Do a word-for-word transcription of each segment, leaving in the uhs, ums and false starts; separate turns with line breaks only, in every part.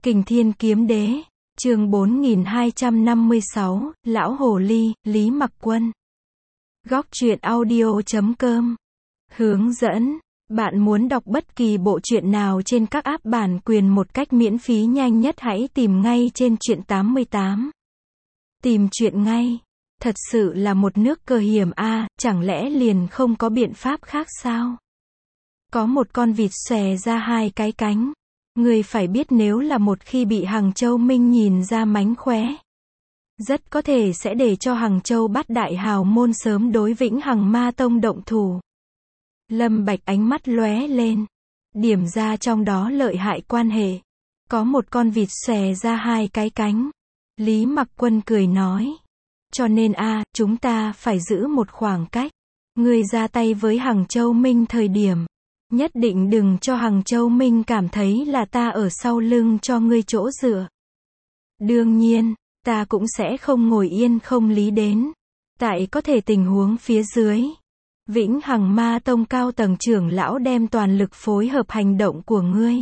Kình Thiên Kiếm Đế, chương bốn nghìn hai trăm năm mươi sáu, Lão Hồ Ly, Lý Mặc Quân. Góc truyện audio chấm com. Hướng dẫn. Bạn muốn đọc bất kỳ bộ truyện nào trên các app bản quyền một cách miễn phí nhanh nhất hãy tìm ngay trên truyện tám mươi tám. Tìm truyện ngay. Thật sự là một nước cờ hiểm a, à, chẳng lẽ liền không có biện pháp khác sao? Có một con vịt xòe ra hai cái cánh. Người phải biết nếu là một khi bị Hằng Châu Minh nhìn ra mánh khóe, rất có thể sẽ để cho Hằng Châu Bát Đại Hào môn sớm đối Vĩnh Hằng Ma Tông động thủ. Lâm Bạch ánh mắt lóe lên, điểm ra trong đó lợi hại quan hệ. Có một con vịt xòe ra hai cái cánh. Lý Mặc Quân cười nói. Cho nên a, à, chúng ta phải giữ một khoảng cách. Ngươi ra tay với Hằng Châu Minh thời điểm, nhất định đừng cho Hằng Châu Minh cảm thấy là ta ở sau lưng cho ngươi chỗ dựa. Đương nhiên, ta cũng sẽ không ngồi yên không lý đến. Tại có thể tình huống phía dưới, Vĩnh Hằng Ma Tông cao tầng trưởng lão đem toàn lực phối hợp hành động của ngươi.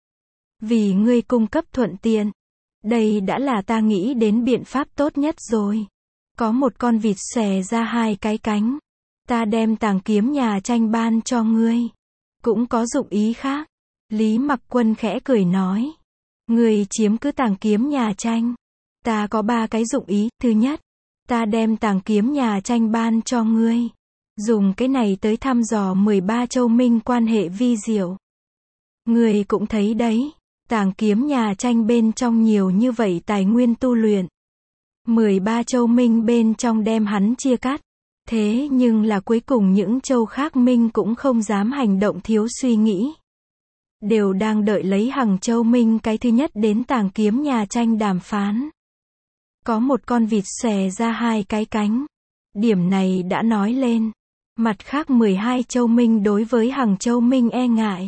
Vì ngươi cung cấp thuận tiện. Đây đã là ta nghĩ đến biện pháp tốt nhất rồi. Có một con vịt xòe ra hai cái cánh. Ta đem tàng kiếm nhà tranh ban cho ngươi. Cũng có dụng ý khác. Lý Mặc Quân khẽ cười nói. Ngươi chiếm cứ tàng kiếm nhà tranh. Ta có ba cái dụng ý. Thứ nhất, ta đem tàng kiếm nhà tranh ban cho ngươi. Dùng cái này tới thăm dò mười ba châu minh quan hệ vi diệu. Ngươi cũng thấy đấy. Tàng kiếm nhà tranh bên trong nhiều như vậy tài nguyên tu luyện. mười ba châu minh bên trong đem hắn chia cắt. Thế nhưng là cuối cùng những châu khác minh cũng không dám hành động thiếu suy nghĩ. Đều đang đợi lấy Hằng Châu Minh cái thứ nhất đến tàng kiếm nhà tranh đàm phán. Có một con vịt xòe ra hai cái cánh. Điểm này đã nói lên. Mặt khác mười hai châu minh đối với Hằng Châu Minh e ngại.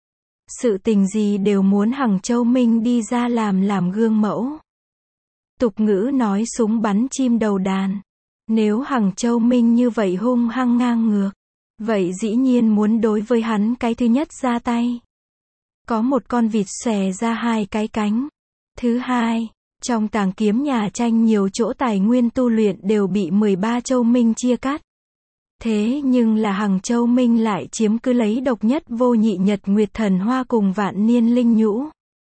Sự tình gì đều muốn Hằng Châu Minh đi ra làm làm gương mẫu. Tục ngữ nói súng bắn chim đầu đàn. Nếu Hằng Châu Minh như vậy hung hăng ngang ngược, vậy dĩ nhiên muốn đối với hắn cái thứ nhất ra tay. Có một con vịt xòe ra hai cái cánh. Thứ hai, trong tàng kiếm nhà tranh nhiều chỗ tài nguyên tu luyện đều bị mười ba châu minh chia cắt. Thế nhưng là Hằng Châu Minh lại chiếm cứ lấy độc nhất vô nhị Nhật Nguyệt Thần Hoa cùng Vạn Niên Linh Nhũ.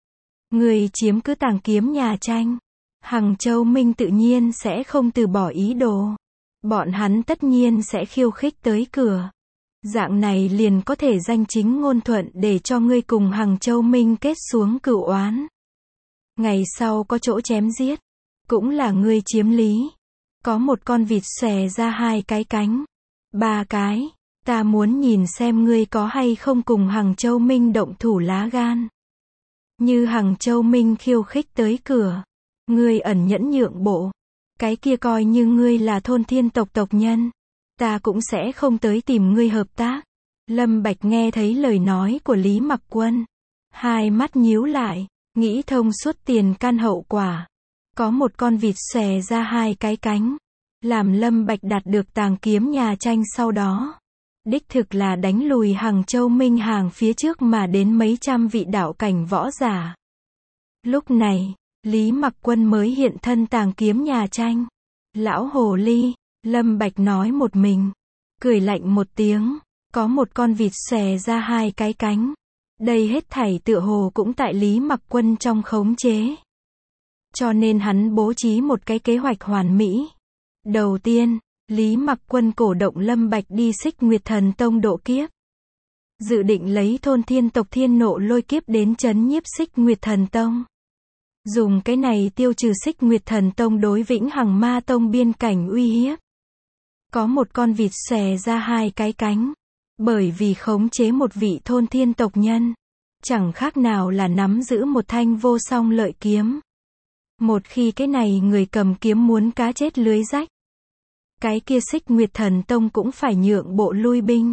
Người chiếm cứ tàng kiếm nhà tranh. Hằng Châu Minh tự nhiên sẽ không từ bỏ ý đồ. Bọn hắn tất nhiên sẽ khiêu khích tới cửa. Dạng này liền có thể danh chính ngôn thuận để cho ngươi cùng Hằng Châu Minh kết xuống cửu oán. Ngày sau có chỗ chém giết. Cũng là ngươi chiếm lý. Có một con vịt xòe ra hai cái cánh. Ba cái. Ta muốn nhìn xem ngươi có hay không cùng Hằng Châu Minh động thủ lá gan. Như Hằng Châu Minh khiêu khích tới cửa. Ngươi ẩn nhẫn nhượng bộ. Cái kia coi như ngươi là thôn thiên tộc tộc nhân. Ta cũng sẽ không tới tìm ngươi hợp tác. Lâm Bạch nghe thấy lời nói của Lý Mặc Quân. Hai mắt nhíu lại. Nghĩ thông suốt tiền căn hậu quả. Có một con vịt xòe ra hai cái cánh. Làm Lâm Bạch đạt được tàng kiếm nhà tranh sau đó. Đích thực là đánh lùi Hằng Châu Minh hàng phía trước mà đến mấy trăm vị đạo cảnh võ giả. Lúc này, Lý Mặc Quân mới hiện thân tàng kiếm nhà tranh. Lão Hồ Ly, Lâm Bạch nói một mình. Cười lạnh một tiếng. Có một con vịt xòe ra hai cái cánh. Đây hết thảy tựa hồ cũng tại Lý Mặc Quân trong khống chế. Cho nên hắn bố trí một cái kế hoạch hoàn mỹ. Đầu tiên, Lý Mặc Quân cổ động Lâm Bạch đi Xích Nguyệt Thần Tông độ kiếp. Dự định lấy thôn thiên tộc thiên nộ lôi kiếp đến trấn nhiếp Xích Nguyệt Thần Tông. Dùng cái này tiêu trừ Xích Nguyệt Thần Tông đối Vĩnh Hằng Ma Tông biên cảnh uy hiếp. Có một con vịt xòe ra hai cái cánh. Bởi vì khống chế một vị thôn thiên tộc nhân. Chẳng khác nào là nắm giữ một thanh vô song lợi kiếm. Một khi cái này người cầm kiếm muốn cá chết lưới rách. Cái kia Xích Nguyệt Thần Tông cũng phải nhượng bộ lui binh.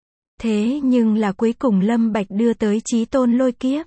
Thế nhưng là cuối cùng Lâm Bạch đưa tới chí tôn lôi kiếp.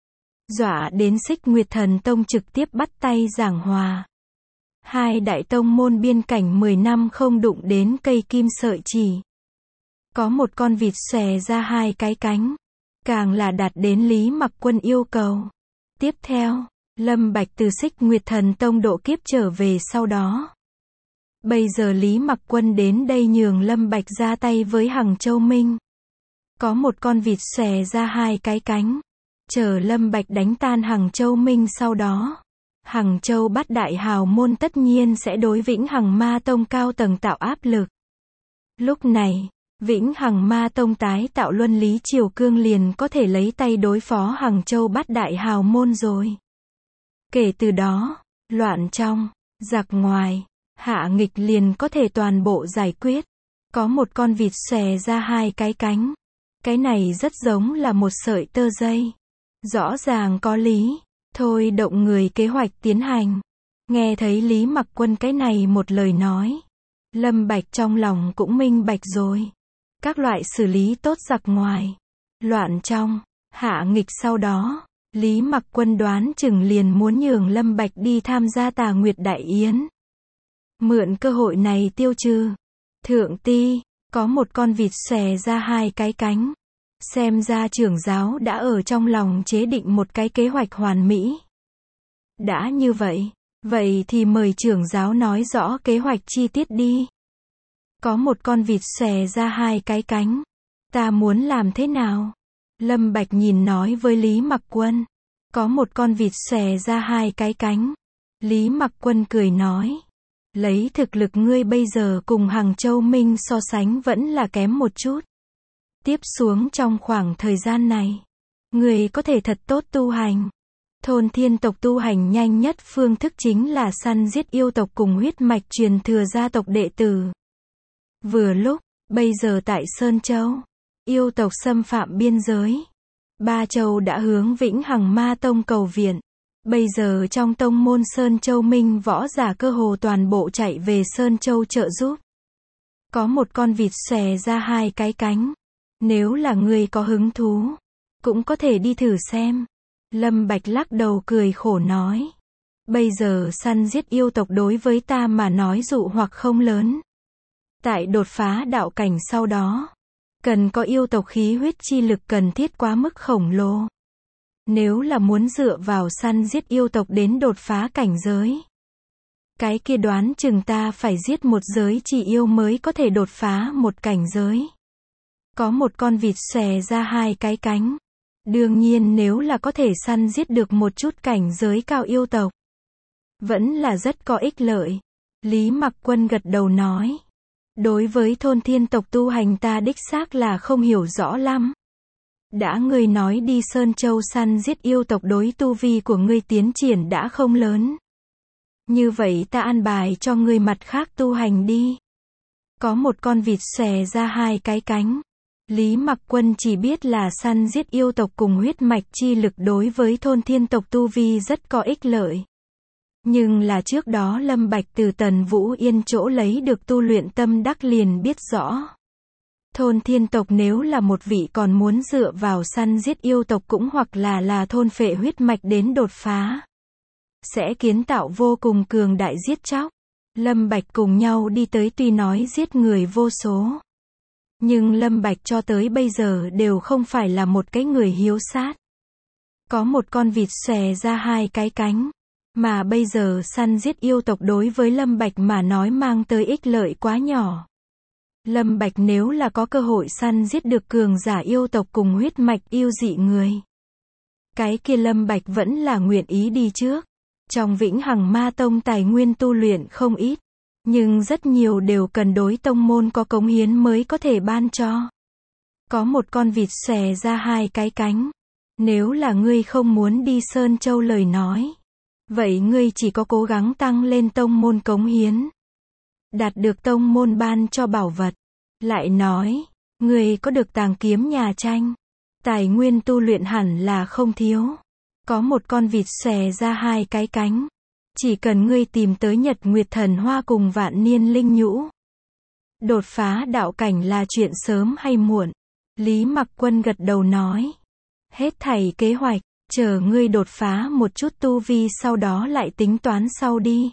Dọa đến Xích Nguyệt Thần Tông trực tiếp bắt tay giảng hòa. Hai đại tông môn biên cảnh mười năm không đụng đến cây kim sợi chỉ. Có một con vịt xòe ra hai cái cánh. Càng là đạt đến Lý Mặc Quân yêu cầu. Tiếp theo, Lâm Bạch từ Xích Nguyệt Thần Tông độ kiếp trở về sau đó. Bây giờ Lý Mặc Quân đến đây nhường Lâm Bạch ra tay với Hằng Châu Minh. Có một con vịt xòe ra hai cái cánh, chờ Lâm Bạch đánh tan Hằng Châu Minh sau đó. Hằng Châu Bát Đại Hào Môn tất nhiên sẽ đối Vĩnh Hằng Ma Tông cao tầng tạo áp lực. Lúc này, Vĩnh Hằng Ma Tông tái tạo Luân Lý Triều Cương liền có thể lấy tay đối phó Hằng Châu Bát Đại Hào Môn rồi. Kể từ đó, loạn trong, giặc ngoài, hạ nghịch liền có thể toàn bộ giải quyết. Có một con vịt xòe ra hai cái cánh. Cái này rất giống là một sợi tơ dây. Rõ ràng có lý. Thôi động người kế hoạch tiến hành. Nghe thấy Lý Mặc Quân cái này một lời nói. Lâm Bạch trong lòng cũng minh bạch rồi. Các loại xử lý tốt giặc ngoài, loạn trong, hạ nghịch sau đó. Lý Mặc Quân đoán chừng liền muốn nhường Lâm Bạch đi tham gia Tà Nguyệt Đại Yến. Mượn cơ hội này tiêu trừ. Thượng ti, có một con vịt xòe ra hai cái cánh. Xem ra trưởng giáo đã ở trong lòng chế định một cái kế hoạch hoàn mỹ. Đã như vậy, vậy thì mời trưởng giáo nói rõ kế hoạch chi tiết đi. Có một con vịt xòe ra hai cái cánh. Ta muốn làm thế nào? Lâm Bạch nhìn nói với Lý Mặc Quân. Có một con vịt xòe ra hai cái cánh. Lý Mặc Quân cười nói. Lấy thực lực ngươi bây giờ cùng Hằng Châu Minh so sánh vẫn là kém một chút. Tiếp xuống trong khoảng thời gian này, ngươi có thể thật tốt tu hành. Thôn thiên tộc tu hành nhanh nhất phương thức chính là săn giết yêu tộc cùng huyết mạch truyền thừa gia tộc đệ tử. Vừa lúc, bây giờ tại Sơn Châu, yêu tộc xâm phạm biên giới. Ba châu đã hướng Vĩnh Hằng Ma Tông cầu viện. Bây giờ trong tông môn Sơn Châu Minh võ giả cơ hồ toàn bộ chạy về Sơn Châu trợ giúp. Có một con vịt xòe ra hai cái cánh. Nếu là người có hứng thú, cũng có thể đi thử xem. Lâm Bạch lắc đầu cười khổ nói. Bây giờ săn giết yêu tộc đối với ta mà nói dụ hoặc không lớn. Tại đột phá đạo cảnh sau đó, cần có yêu tộc khí huyết chi lực cần thiết quá mức khổng lồ. Nếu là muốn dựa vào săn giết yêu tộc đến đột phá cảnh giới, cái kia đoán chừng ta phải giết một giới chỉ yêu mới có thể đột phá một cảnh giới. Có một con vịt xòe ra hai cái cánh. Đương nhiên nếu là có thể săn giết được một chút cảnh giới cao yêu tộc, vẫn là rất có ích lợi. Lý Mặc Quân gật đầu nói. Đối với thôn thiên tộc tu hành ta đích xác là không hiểu rõ lắm. Đã ngươi nói đi Sơn Châu săn giết yêu tộc đối tu vi của ngươi tiến triển đã không lớn. Như vậy ta an bài cho ngươi mặt khác tu hành đi. Có một con vịt xòe ra hai cái cánh. Lý Mặc Quân chỉ biết là săn giết yêu tộc cùng huyết mạch chi lực đối với thôn thiên tộc tu vi rất có ích lợi. Nhưng là trước đó Lâm Bạch từ Tần Vũ Yên chỗ lấy được tu luyện tâm đắc liền biết rõ. Thôn thiên tộc nếu là một vị còn muốn dựa vào săn giết yêu tộc cũng hoặc là là thôn phệ huyết mạch đến đột phá, sẽ kiến tạo vô cùng cường đại giết chóc. Lâm Bạch cùng nhau đi tới tuy nói giết người vô số. Nhưng Lâm Bạch cho tới bây giờ đều không phải là một cái người hiếu sát. Có một con vịt xòe ra hai cái cánh. Mà bây giờ săn giết yêu tộc đối với Lâm Bạch mà nói mang tới ích lợi quá nhỏ. Lâm Bạch nếu là có cơ hội săn giết được cường giả yêu tộc cùng huyết mạch yêu dị người, cái kia Lâm Bạch vẫn là nguyện ý đi trước. Trong Vĩnh Hằng Ma Tông tài nguyên tu luyện không ít, nhưng rất nhiều đều cần đối tông môn có cống hiến mới có thể ban cho. Có một con vịt xòe ra hai cái cánh. Nếu là ngươi không muốn đi Sơn Châu lời nói, vậy ngươi chỉ có cố gắng tăng lên tông môn cống hiến, đạt được tông môn ban cho bảo vật. Lại nói, ngươi có được tàng kiếm nhà tranh, tài nguyên tu luyện hẳn là không thiếu. Có một con vịt xòe ra hai cái cánh. Chỉ cần ngươi tìm tới Nhật Nguyệt Thần Hoa cùng Vạn Niên Linh Nhũ, đột phá đạo cảnh là chuyện sớm hay muộn. Lý Mặc Quân gật đầu nói. Hết thảy kế hoạch, chờ ngươi đột phá một chút tu vi sau đó lại tính toán sau đi.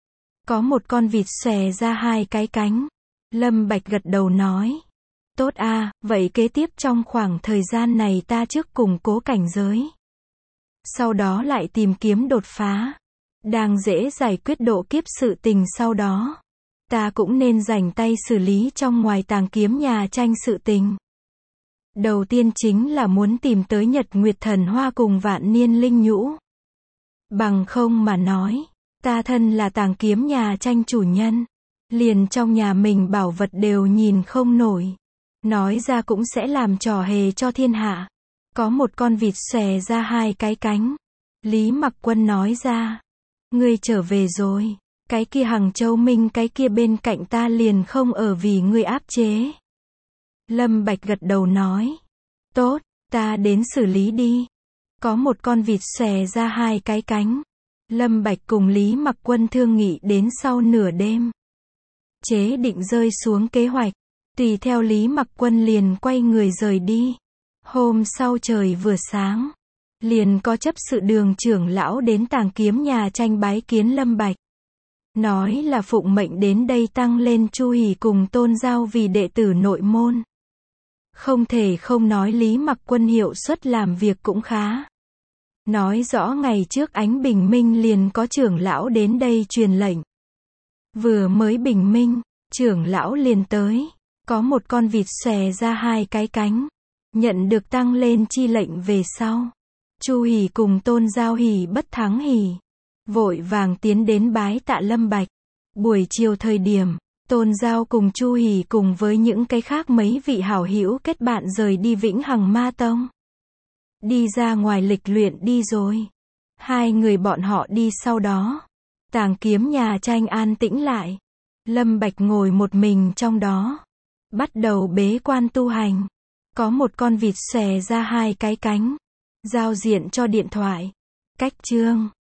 Có một con vịt xòe ra hai cái cánh. Lâm Bạch gật đầu nói. Tốt a, vậy kế tiếp trong khoảng thời gian này ta trước củng cố cảnh giới. sau đó lại tìm kiếm đột phá. Đang dễ giải quyết độ kiếp sự tình sau đó. Ta cũng nên rảnh tay xử lý trong ngoài tàng kiếm nhà tranh sự tình. Đầu tiên chính là muốn tìm tới Nhật Nguyệt Thần Hoa cùng Vạn Niên Linh Nhũ. Bằng không mà nói, ta thân là tàng kiếm nhà tranh chủ nhân, liền trong nhà mình bảo vật đều nhìn không nổi. Nói ra cũng sẽ làm trò hề cho thiên hạ. Có một con vịt xòe ra hai cái cánh. Lý Mặc Quân nói ra. Ngươi trở về rồi. Cái kia Hằng Châu Minh cái kia bên cạnh ta liền không ở vì ngươi áp chế. Lâm Bạch gật đầu nói. Tốt, ta đến xử lý đi. Có một con vịt xòe ra hai cái cánh. Lâm Bạch cùng Lý Mặc Quân thương nghị đến sau nửa đêm. Chế định rơi xuống kế hoạch. Tùy theo Lý Mặc Quân liền quay người rời đi. Hôm sau trời vừa sáng, liền có chấp sự Đường trưởng lão đến tàng kiếm nhà tranh bái kiến Lâm Bạch. Nói là phụng mệnh đến đây tăng lên Chu Hỉ cùng Tôn Giao vì đệ tử nội môn. Không thể không nói Lý Mặc Quân hiệu suất làm việc cũng khá. Nói rõ ngày trước ánh bình minh liền có trưởng lão đến đây truyền lệnh. Vừa mới bình minh, trưởng lão liền tới. Có một con vịt xòe ra hai cái cánh. Nhận được tăng lên chi lệnh về sau. Chu Hỉ cùng Tôn Giao hỉ bất thắng hỉ. Vội vàng tiến đến bái tạ Lâm Bạch. Buổi chiều thời điểm, Tôn Giao cùng Chu Hỉ cùng với những cái khác mấy vị hảo hữu kết bạn rời đi Vĩnh Hằng Ma Tông. Đi ra ngoài lịch luyện đi rồi. Hai người bọn họ đi sau đó. Tàng kiếm nhà tranh an tĩnh lại. Lâm Bạch ngồi một mình trong đó. Bắt đầu bế quan tu hành. Có một con vịt xòe ra hai cái cánh. Giao diện cho điện thoại. Cách chương